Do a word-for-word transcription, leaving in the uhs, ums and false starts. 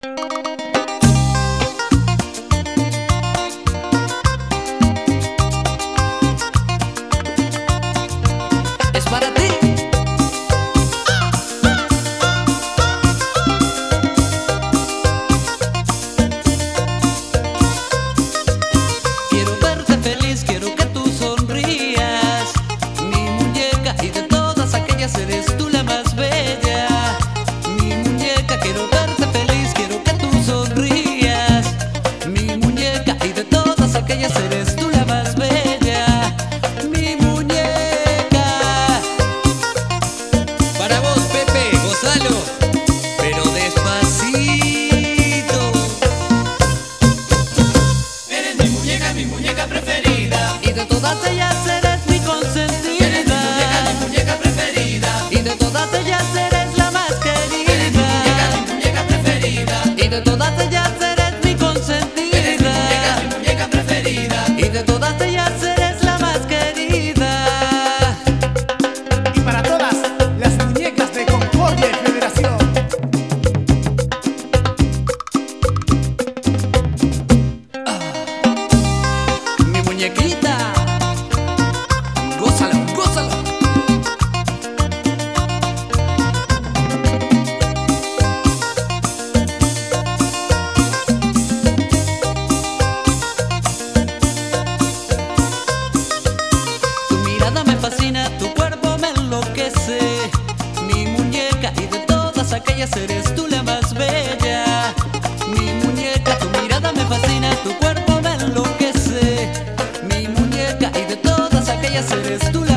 Es para ti. Quiero verte feliz, quiero que tú sonrías, mi muñeca, y de todas aquellas eres tú la más bella. Mi muñeca, quiero verte feliz, quiero que tú sonrías, mi muñeca, y de todas aquellas eres tú la más bella. Mi muñeca. Para vos, Pepe, gozalo, pero despacito. Eres mi muñeca, mi muñeca preferida. Y de todas ellas eres mi consentida. Eres mi muñeca, mi muñeca preferida. Y de todas ellas eres la más querida. Eres mi muñeca, mi muñeca preferida. Y de todas ellas eres mi consentida. Eres mi muñeca, mi muñeca preferida. Y de todas ellas eres la más querida. Y para todas las muñecas de Concordia y Federación. Mi muñequita, gózalo, gózalo. Tu mirada me fascina, tu cuerpo me enloquece, mi muñeca, y de todas aquellas eres tú la más bella. Mi muñeca, tu mirada me fascina, tu cuerpo me enloquece, mi muñeca, y de todas aquellas eres tú la